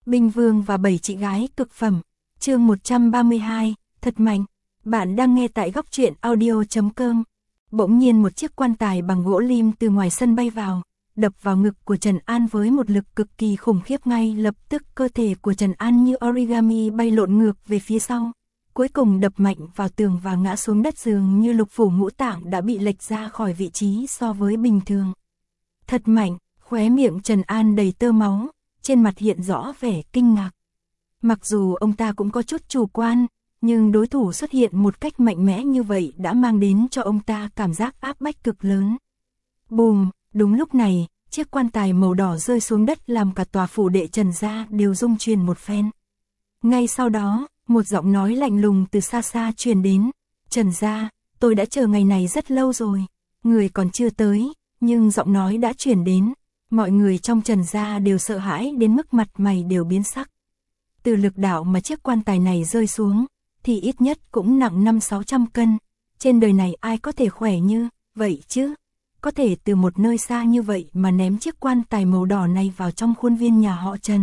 Binh Vương và 7 chị gái cực phẩm. Chương 132, thật mạnh. Bạn đang nghe tại góc truyện audio.com. Bỗng nhiên một chiếc quan tài bằng gỗ lim từ ngoài sân bay vào, đập vào ngực của Trần An với một lực cực kỳ khủng khiếp. Ngay lập tức cơ thể của Trần An như origami bay lộn ngược về phía sau, cuối cùng đập mạnh vào tường và ngã xuống đất, dường như lục phủ ngũ tạng đã bị lệch ra khỏi vị trí so với bình thường. Thật mạnh, khóe miệng Trần An đầy tơ máu, trên mặt hiện rõ vẻ kinh ngạc. Mặc dù ông ta cũng có chút chủ quan, nhưng đối thủ xuất hiện một cách mạnh mẽ như vậy đã mang đến cho ông ta cảm giác áp bách cực lớn. Bùm, đúng lúc này, chiếc quan tài màu đỏ rơi xuống đất làm cả tòa phủ đệ Trần gia đều rung chuyển một phen. Ngay sau đó, một giọng nói lạnh lùng từ xa xa truyền đến. Trần gia, tôi đã chờ ngày này rất lâu rồi. Người còn chưa tới, nhưng giọng nói đã truyền đến. Mọi người trong Trần gia đều sợ hãi đến mức mặt mày đều biến sắc. Từ lực đạo mà chiếc quan tài này rơi xuống, thì ít nhất cũng nặng 500-600 cân. Trên đời này ai có thể khỏe như vậy chứ? Có thể từ một nơi xa như vậy mà ném chiếc quan tài màu đỏ này vào trong khuôn viên nhà họ Trần.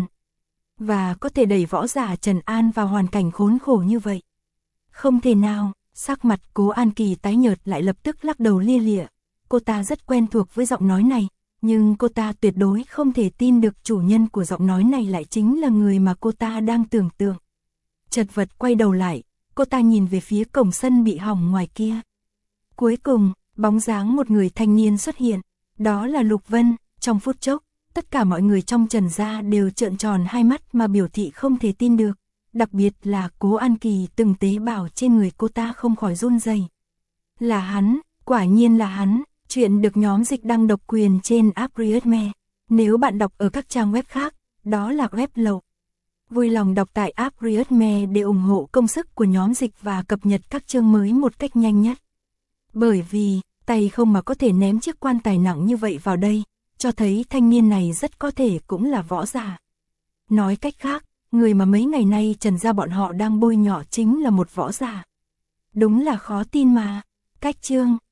Và có thể đẩy võ giả Trần An vào hoàn cảnh khốn khổ như vậy. Không thể nào, sắc mặt Cố An Kỳ tái nhợt lại lập tức lắc đầu lia lịa. Cô ta rất quen thuộc với giọng nói này, nhưng cô ta tuyệt đối không thể tin được chủ nhân của giọng nói này lại chính là người mà cô ta đang tưởng tượng. Chật vật quay đầu lại, cô ta nhìn về phía cổng sân bị hỏng ngoài kia. Cuối cùng, bóng dáng một người thanh niên xuất hiện, đó là Lục Vân. Trong phút chốc, tất cả mọi người trong Trần gia đều trợn tròn hai mắt mà biểu thị không thể tin được, đặc biệt là Cố An Kỳ, từng tế bào trên người cô ta không khỏi run rẩy. Là hắn, quả nhiên là hắn. Chuyện được nhóm dịch đăng độc quyền trên Apriotme. Nếu bạn đọc ở các trang web khác, đó là web lậu. Vui lòng đọc tại Apriotme để ủng hộ công sức của nhóm dịch và cập nhật các chương mới một cách nhanh nhất. Bởi vì, tay không mà có thể ném chiếc quan tài nặng như vậy vào đây, cho thấy thanh niên này rất có thể cũng là võ giả. Nói cách khác, người mà mấy ngày nay Trần gia bọn họ đang bôi nhọ chính là một võ giả. Đúng là khó tin mà. Cách chương.